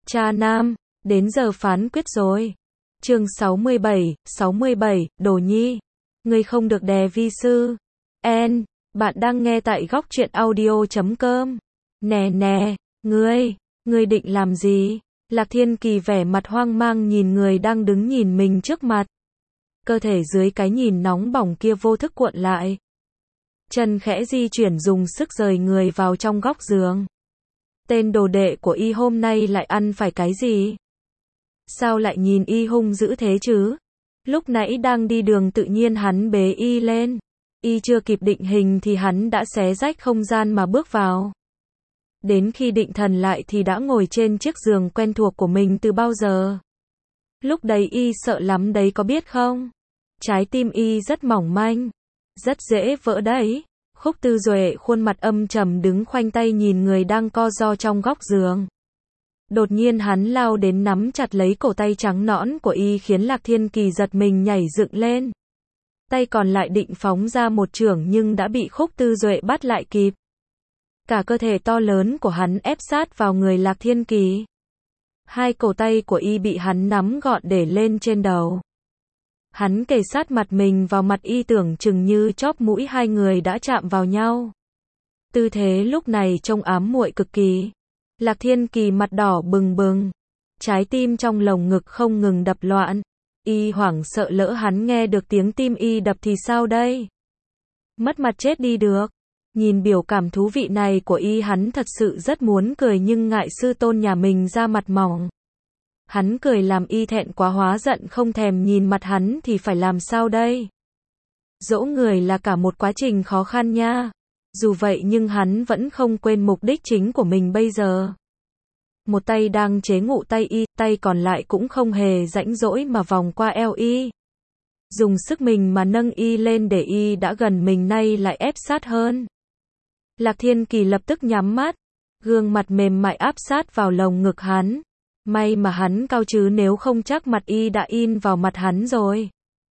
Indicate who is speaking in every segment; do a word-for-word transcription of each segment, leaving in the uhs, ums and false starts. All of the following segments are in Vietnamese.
Speaker 1: Cha nam, đến giờ phán quyết rồi. Chương sáu mươi bảy, sáu mươi bảy, Đồ Nhi, ngươi không được đè vi sư. En, bạn đang nghe tại góc truyện audio chấm com. Nè nè, ngươi, ngươi định làm gì? Lạc Thiên Kỳ vẻ mặt hoang mang nhìn người đang đứng nhìn mình trước mặt. Cơ thể dưới cái nhìn nóng bỏng kia vô thức cuộn lại. Chân khẽ di chuyển dùng sức rời người vào trong góc giường. Tên đồ đệ của y hôm nay lại ăn phải cái gì? Sao lại nhìn y hung dữ thế chứ? Lúc nãy đang đi đường tự nhiên hắn bế y lên. Y chưa kịp định hình thì hắn đã xé rách không gian mà bước vào. Đến khi định thần lại thì đã ngồi trên chiếc giường quen thuộc của mình từ bao giờ. Lúc đấy y sợ lắm đấy có biết không? Trái tim y rất mỏng manh, rất dễ vỡ đấy. Khúc Tư Duệ khuôn mặt âm trầm đứng khoanh tay nhìn người đang co ro trong góc giường. Đột nhiên hắn lao đến nắm chặt lấy cổ tay trắng nõn của y khiến Lạc Thiên Kỳ giật mình nhảy dựng lên. Tay còn lại định phóng ra một chưởng nhưng đã bị Khúc Tư Duệ bắt lại kịp. Cả cơ thể to lớn của hắn ép sát vào người Lạc Thiên Kỳ. Hai cổ tay của y bị hắn nắm gọn để lên trên đầu. Hắn kề sát mặt mình vào mặt y tưởng chừng như chóp mũi hai người đã chạm vào nhau. Tư thế lúc này trông ám muội cực kỳ. Lạc Thiên Kỳ mặt đỏ bừng bừng. Trái tim trong lồng ngực không ngừng đập loạn. Y hoảng sợ lỡ hắn nghe được tiếng tim y đập thì sao đây? Mất mặt chết đi được. Nhìn biểu cảm thú vị này của y hắn thật sự rất muốn cười nhưng ngại sư tôn nhà mình ra mặt mỏng. Hắn cười làm y thẹn quá hóa giận không thèm nhìn mặt hắn thì phải làm sao đây? Dỗ người là cả một quá trình khó khăn nha. Dù vậy nhưng hắn vẫn không quên mục đích chính của mình bây giờ. Một tay đang chế ngụ tay y, tay còn lại cũng không hề rãnh rỗi mà vòng qua eo y. Dùng sức mình mà nâng y lên để y đã gần mình nay lại ép sát hơn. Lạc Thiên Kỳ lập tức nhắm mắt, gương mặt mềm mại áp sát vào lồng ngực hắn. May mà hắn cao chứ nếu không chắc mặt y đã in vào mặt hắn rồi.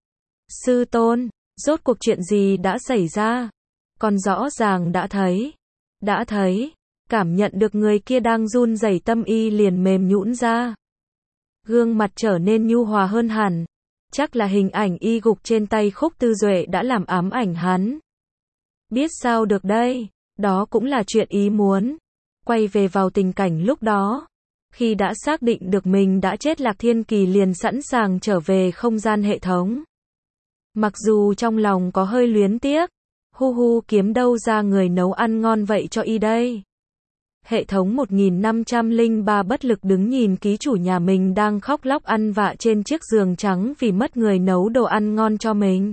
Speaker 1: Sư tôn, rốt cuộc chuyện gì đã xảy ra? Con rõ ràng đã thấy. Đã thấy. Cảm nhận được người kia đang run rẩy tâm y liền mềm nhũn ra. Gương mặt trở nên nhu hòa hơn hẳn. Chắc là hình ảnh y gục trên tay Khúc Tư Duệ đã làm ám ảnh hắn. Biết sao được đây, đó cũng là chuyện ý muốn. Quay về vào tình cảnh lúc đó. Khi đã xác định được mình đã chết Lạc Thiên Kỳ liền sẵn sàng trở về không gian hệ thống. Mặc dù trong lòng có hơi luyến tiếc. Hu hu kiếm đâu ra người nấu ăn ngon vậy cho y đây. Hệ thống một nghìn năm trăm lẻ ba bất lực đứng nhìn ký chủ nhà mình đang khóc lóc ăn vạ trên chiếc giường trắng vì mất người nấu đồ ăn ngon cho mình.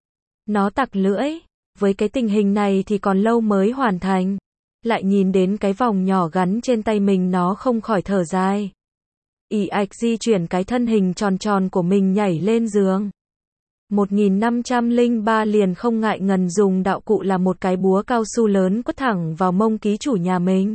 Speaker 1: Nó tặc lưỡi, với cái tình hình này thì còn lâu mới hoàn thành. Lại nhìn đến cái vòng nhỏ gắn trên tay mình nó không khỏi thở dài. Ỷ ạch di chuyển cái thân hình tròn tròn của mình nhảy lên giường. một nghìn năm trăm lẻ ba liền không ngại ngần dùng đạo cụ là một cái búa cao su lớn quất thẳng vào mông ký chủ nhà mình.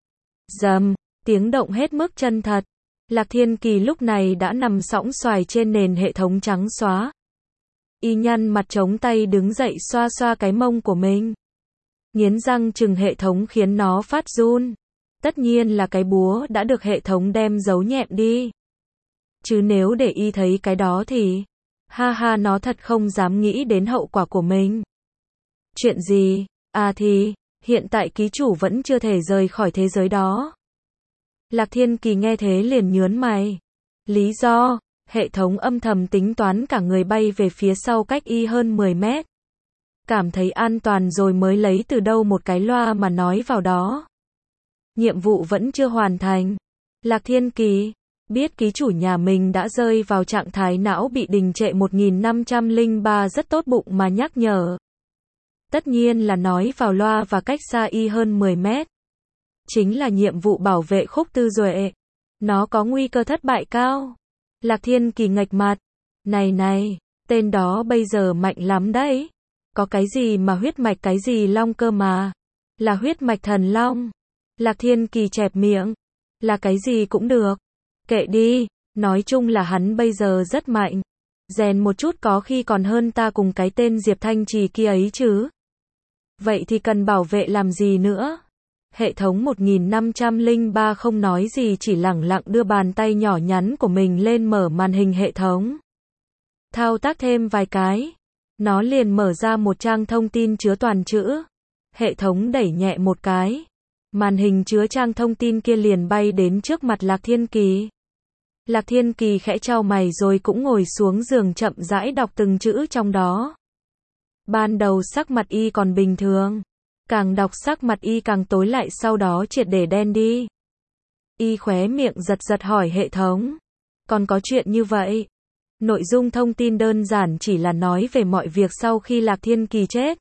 Speaker 1: Dầm, tiếng động hết mức chân thật. Lạc Thiên Kỳ lúc này đã nằm sõng xoài trên nền hệ thống trắng xóa. Y nhăn mặt chống tay đứng dậy xoa xoa cái mông của mình. Nghiến răng chừng hệ thống khiến nó phát run. Tất nhiên là cái búa đã được hệ thống đem giấu nhẹm đi. Chứ nếu để y thấy cái đó thì... Ha ha nó thật không dám nghĩ đến hậu quả của mình. Chuyện gì? À thì, hiện tại ký chủ vẫn chưa thể rời khỏi thế giới đó. Lạc Thiên Kỳ nghe thế liền nhướng mày. Lý do, hệ thống âm thầm tính toán cả người bay về phía sau cách y hơn mười mét. Cảm thấy an toàn rồi mới lấy từ đâu một cái loa mà nói vào đó. Nhiệm vụ vẫn chưa hoàn thành. Lạc Thiên Kỳ biết ký chủ nhà mình đã rơi vào trạng thái não bị đình trệ một nghìn năm trăm lẻ ba rất tốt bụng mà nhắc nhở. Tất nhiên là nói vào loa và cách xa y hơn mười mét. Chính là nhiệm vụ bảo vệ Khúc Tư Duệ. Nó có nguy cơ thất bại cao. Lạc Thiên Kỳ nghệch mặt. Này này, tên đó bây giờ mạnh lắm đấy. Có cái gì mà huyết mạch cái gì long cơ mà. Là huyết mạch thần long. Lạc Thiên Kỳ chẹp miệng. Là cái gì cũng được. Kệ đi, nói chung là hắn bây giờ rất mạnh. Rèn một chút có khi còn hơn ta cùng cái tên Diệp Thanh Trì kia ấy chứ. Vậy thì cần bảo vệ làm gì nữa? Hệ thống một nghìn năm trăm lẻ ba không nói gì, chỉ lẳng lặng đưa bàn tay nhỏ nhắn của mình lên mở màn hình hệ thống. Thao tác thêm vài cái, nó liền mở ra một trang thông tin chứa toàn chữ. Hệ thống đẩy nhẹ một cái, màn hình chứa trang thông tin kia liền bay đến trước mặt Lạc Thiên Kỳ. Lạc Thiên Kỳ khẽ chau mày rồi cũng ngồi xuống giường chậm rãi đọc từng chữ trong đó. Ban đầu sắc mặt y còn bình thường, càng đọc sắc mặt y càng tối lại, sau đó triệt để đen đi. Y khóe miệng giật giật hỏi hệ thống, còn có chuyện như vậy? Nội dung thông tin đơn giản chỉ là nói về mọi việc sau khi Lạc Thiên Kỳ chết.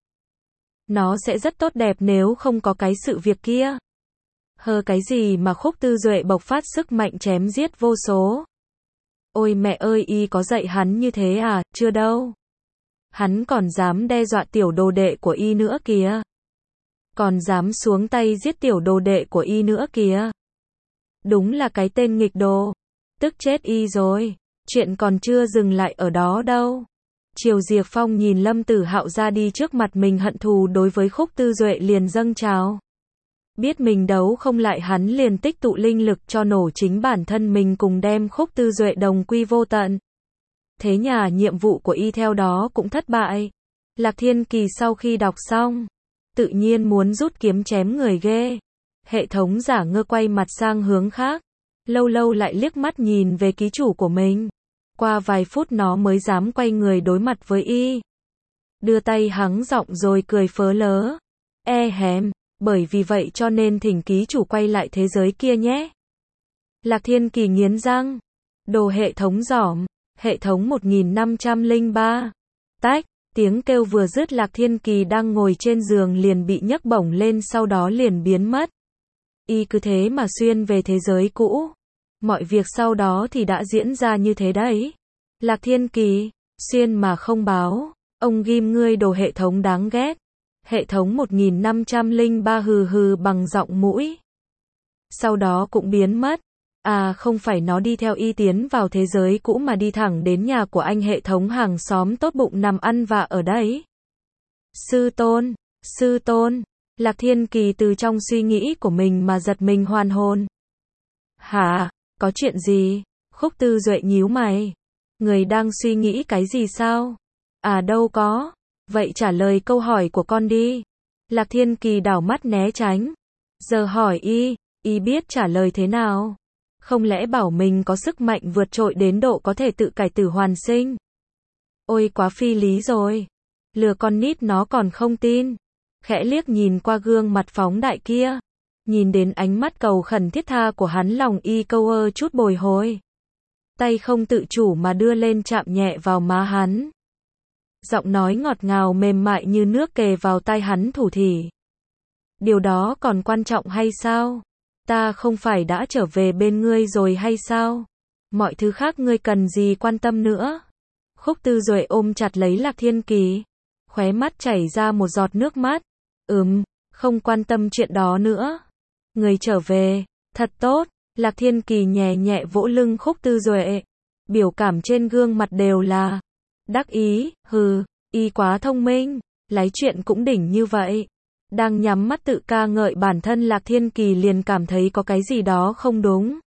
Speaker 1: Nó sẽ rất tốt đẹp nếu không có cái sự việc kia. Hơ cái gì mà Khúc Tư Duệ bộc phát sức mạnh chém giết vô số. Ôi mẹ ơi, y có dạy hắn như thế à? Chưa đâu. Hắn còn dám đe dọa tiểu đồ đệ của y nữa kìa. Còn dám xuống tay giết tiểu đồ đệ của y nữa kìa. Đúng là cái tên nghịch đồ. Tức chết y rồi. Chuyện còn chưa dừng lại ở đó đâu. Triều Diệp Phong nhìn Lâm Tử Hạo ra đi trước mặt mình, hận thù đối với Khúc Tư Duệ liền dâng trào. Biết mình đấu không lại hắn liền tích tụ linh lực cho nổ chính bản thân mình cùng đem Khúc Tư Duệ đồng quy vô tận. Thế nhà nhiệm vụ của y theo đó cũng thất bại. Lạc Thiên Kỳ sau khi đọc xong, tự nhiên muốn rút kiếm chém người ghê. Hệ thống giả ngơ quay mặt sang hướng khác, lâu lâu lại liếc mắt nhìn về ký chủ của mình. Qua vài phút nó mới dám quay người đối mặt với y. Đưa tay hắng giọng rồi cười phớ lớ. E hèm, bởi vì vậy cho nên thỉnh ký chủ quay lại thế giới kia nhé. Lạc Thiên Kỳ nghiến răng. Đồ hệ thống giỏm. Hệ thống một nghìn năm trăm lẻ ba. Tách, tiếng kêu vừa dứt, Lạc Thiên Kỳ đang ngồi trên giường liền bị nhấc bổng lên, sau đó liền biến mất. Y cứ thế mà xuyên về thế giới cũ. Mọi việc sau đó thì đã diễn ra như thế đấy. Lạc Thiên Kỳ, xuyên mà không báo. Ông ghim ngươi đồ hệ thống đáng ghét. Hệ thống một nghìn năm trăm lẻ ba hừ hừ bằng giọng mũi. Sau đó cũng biến mất. À không phải nó đi theo y tiến vào thế giới cũ mà đi thẳng đến nhà của anh hệ thống hàng xóm tốt bụng nằm ăn vạ ở đấy. Sư tôn, sư tôn. Lạc Thiên Kỳ từ trong suy nghĩ của mình mà giật mình hoàn hồn. Hả? Có chuyện gì? Khúc Tư Duệ nhíu mày. Người đang suy nghĩ cái gì sao? À đâu có. Vậy trả lời câu hỏi của con đi. Lạc Thiên Kỳ đảo mắt né tránh. Giờ hỏi y, y biết trả lời thế nào? Không lẽ bảo mình có sức mạnh vượt trội đến độ có thể tự cải tử hoàn sinh? Ôi quá phi lý rồi. Lừa con nít nó còn không tin. Khẽ liếc nhìn qua gương mặt phóng đại kia. Nhìn đến ánh mắt cầu khẩn thiết tha của hắn, lòng y câu ơ chút bồi hồi. Tay không tự chủ mà đưa lên chạm nhẹ vào má hắn. Giọng nói ngọt ngào mềm mại như nước kề vào tai hắn thủ thỉ. Điều đó còn quan trọng hay sao? Ta không phải đã trở về bên ngươi rồi hay sao? Mọi thứ khác ngươi cần gì quan tâm nữa? Khúc Tư Duệ ôm chặt lấy Lạc Thiên Kỳ. Khóe mắt chảy ra một giọt nước mắt. Ừm, không quan tâm chuyện đó nữa. Người trở về, thật tốt. Lạc Thiên Kỳ nhẹ nhẹ vỗ lưng Khúc Tư Duệ. Biểu cảm trên gương mặt đều là đắc ý, hừ, y quá thông minh, lái chuyện cũng đỉnh như vậy. Đang nhắm mắt tự ca ngợi bản thân, Lạc Thiên Kỳ liền cảm thấy có cái gì đó không đúng.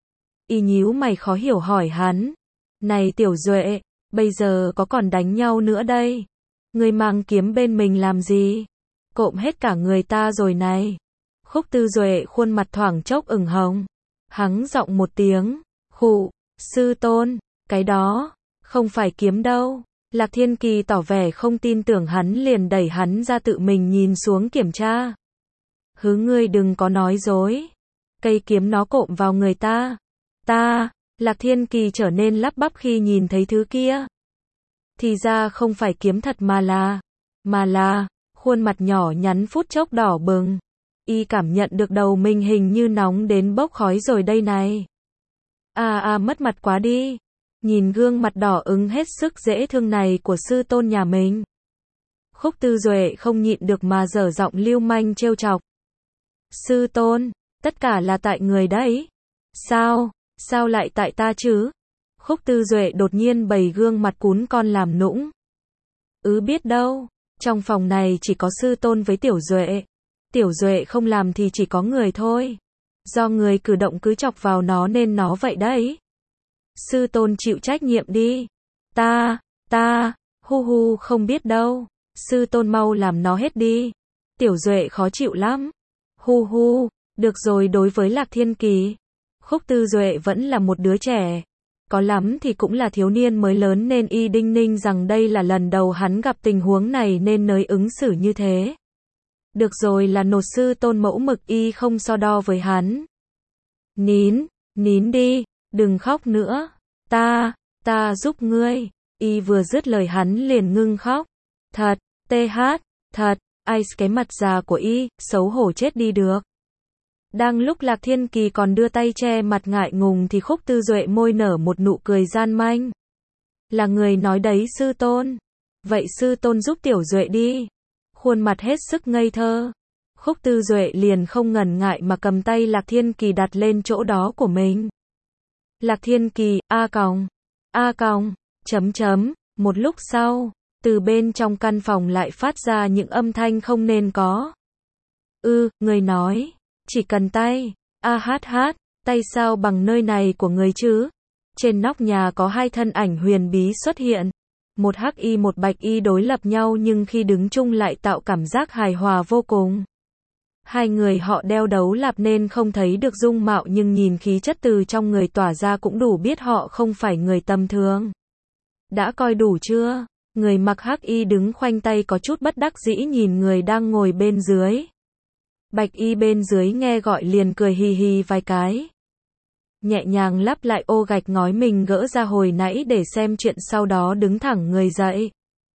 Speaker 1: Y nhíu mày khó hiểu hỏi hắn. Này Tiểu Duệ, bây giờ có còn đánh nhau nữa đây? Ngươi mang kiếm bên mình làm gì? Cộm hết cả người ta rồi này. Khúc Tư Duệ khuôn mặt thoảng chốc ửng hồng. Hắng giọng một tiếng. Khụ, sư tôn, cái đó, không phải kiếm đâu. Lạc Thiên Kỳ tỏ vẻ không tin tưởng hắn liền đẩy hắn ra tự mình nhìn xuống kiểm tra. Hứ ngươi đừng có nói dối. Cây kiếm nó cộm vào người ta. Ta, Lạc Thiên Kỳ trở nên lắp bắp khi nhìn thấy thứ kia. Thì ra không phải kiếm thật mà là, mà là, khuôn mặt nhỏ nhắn phút chốc đỏ bừng. Y cảm nhận được đầu mình hình như nóng đến bốc khói rồi đây này. À à mất mặt quá đi. Nhìn gương mặt đỏ ửng hết sức dễ thương này của sư tôn nhà mình. Khúc Tư Duệ không nhịn được mà dở giọng lưu manh trêu chọc. Sư tôn, tất cả là tại người đấy. Sao, sao lại tại ta chứ? Khúc Tư Duệ đột nhiên bày gương mặt cún con làm nũng. Ứ biết đâu, trong phòng này chỉ có sư tôn với Tiểu Duệ. Tiểu Duệ không làm thì chỉ có người thôi. Do người cử động cứ chọc vào nó nên nó vậy đấy. Sư tôn chịu trách nhiệm đi. Ta, ta, hu hu không biết đâu. Sư tôn mau làm nó hết đi. Tiểu Duệ khó chịu lắm. Hu hu, được rồi. Đối với Lạc Thiên Kỳ, Khúc Tư Duệ vẫn là một đứa trẻ. Có lắm thì cũng là thiếu niên mới lớn nên y đinh ninh rằng đây là lần đầu hắn gặp tình huống này nên nới ứng xử như thế. Được rồi là nột sư tôn mẫu mực y không so đo với hắn. Nín, nín đi, đừng khóc nữa. Ta, ta giúp ngươi. Y vừa dứt lời hắn liền ngưng khóc. Thật, tê hát, thật, ai cái mặt già của y, xấu hổ chết đi được. Đang lúc Lạc Thiên Kỳ còn đưa tay che mặt ngại ngùng thì Khúc Tư Duệ môi nở một nụ cười gian manh. Là người nói đấy sư tôn. Vậy sư tôn giúp Tiểu Duệ đi. Khuôn mặt hết sức ngây thơ. Khúc Tư Duệ liền không ngần ngại mà cầm tay Lạc Thiên Kỳ đặt lên chỗ đó của mình. Lạc Thiên Kỳ, a còng, a còng, chấm chấm, một lúc sau, từ bên trong căn phòng lại phát ra những âm thanh không nên có. Ư, người nói, chỉ cần tay, a hát hát, tay sao bằng nơi này của người chứ? Trên nóc nhà có hai thân ảnh huyền bí xuất hiện. Một hắc y một bạch y đối lập nhau nhưng khi đứng chung lại tạo cảm giác hài hòa vô cùng. Hai người họ đeo đấu lạp nên không thấy được dung mạo nhưng nhìn khí chất từ trong người tỏa ra cũng đủ biết họ không phải người tầm thường. Đã coi đủ chưa? Người mặc hắc y đứng khoanh tay có chút bất đắc dĩ nhìn người đang ngồi bên dưới. Bạch y bên dưới nghe gọi liền cười hì hì vài cái. Nhẹ nhàng lắp lại ô gạch ngói mình gỡ ra hồi nãy để xem chuyện sau đó đứng thẳng người dậy.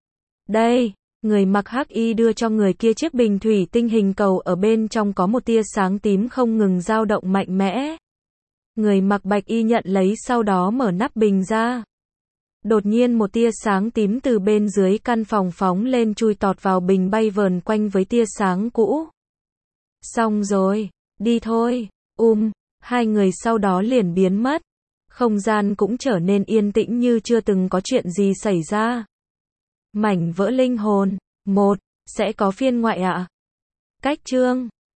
Speaker 1: Đây, người mặc hắc y đưa cho người kia chiếc bình thủy tinh hình cầu ở bên trong có một tia sáng tím không ngừng dao động mạnh mẽ. Người mặc bạch y nhận lấy sau đó mở nắp bình ra. Đột nhiên một tia sáng tím từ bên dưới căn phòng phóng lên chui tọt vào bình bay vờn quanh với tia sáng cũ. Xong rồi, đi thôi, um, hai người sau đó liền biến mất. Không gian cũng trở nên yên tĩnh như chưa từng có chuyện gì xảy ra. Mảnh vỡ linh hồn, một, sẽ có phiên ngoại ạ. Cách chương